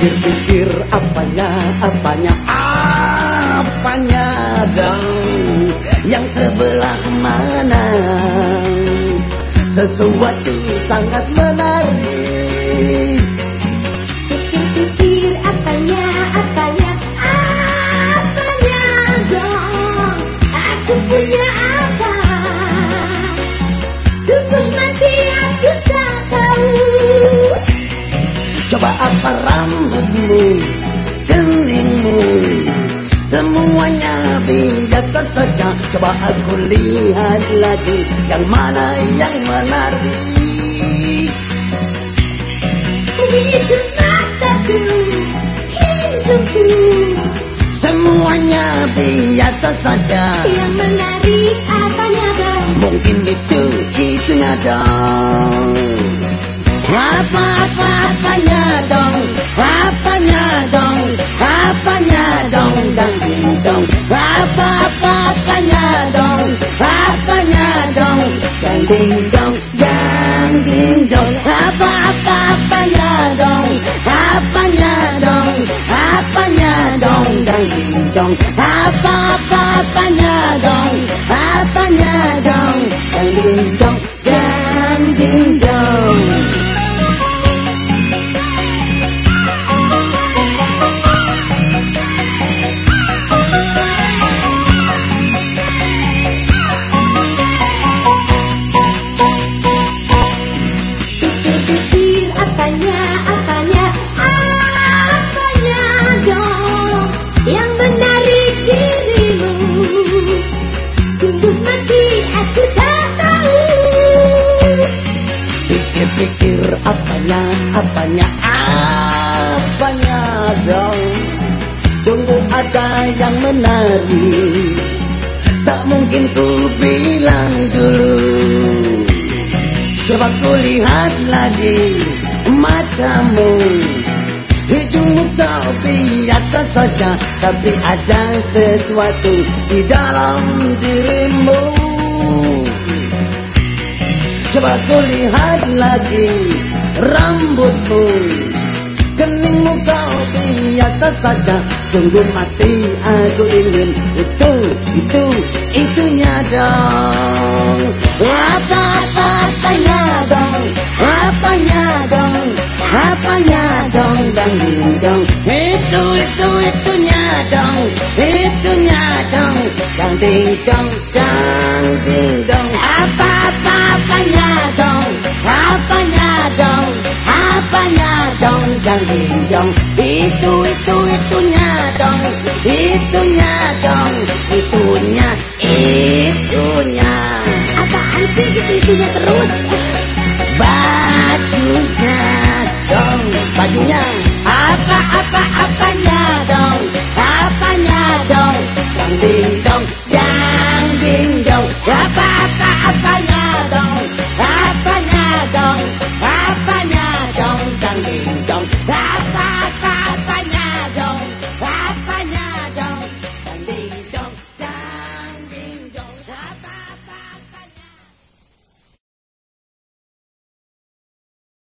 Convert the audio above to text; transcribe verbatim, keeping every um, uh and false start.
Pikir-pikir apanya, apanya, apanya dong yang sebelah mana. Sesuatu sangat menarik. Pikir-pikir apanya, apanya, apanya dong. Aku punya apa? Susuh mati aku tak tahu. Coba apa rambutmu, keningmu, semuanya biasa saja. Coba aku lihat lagi yang mana yang menarik. Itu mataku, hidupku, Semuanya biasa saja. yang menarik apanya dong? Mungkin itu, itunya dong. Apa-apa-apanya dong, apanya dong, apanya dong, dang ding dong. Apa-apa-apanya dong, apanya dong, dang ding dong, dang ding dong. Apa-apa-apanya dong, apanya dong, apanya dong, dang ding dong. Apa-apa-apanya dong, apanya dong, dang ding dong, dang ding dong. Pikir-pikir apanya, apanya, apanya dong yang menarik dirimu. Sungguh mati aku tak tahu. Pikir-pikir apanya, apanya, apanya dong. Sungguh ada yang menarik. Tak mungkin ku bilang dulu. Coba ku lihat lagi matamu. Hidungmu kau biasa saja, tapi ada sesuatu di dalam dirimu. Coba ku lihat lagi rambutmu, keningmu kau biasa saja. Sungguh mati aku ingin itu, itu, itunya dong. Apa-apa-apanya dong, apanya dong, apanya dong, dang ding dong. Itu, itu, itunya dong, itunya dong, dang ding dong, dang ding dong. Apa-apa-apanya dong, apanya dong, apanya dong, dang ding dong. Itu, itu, itunya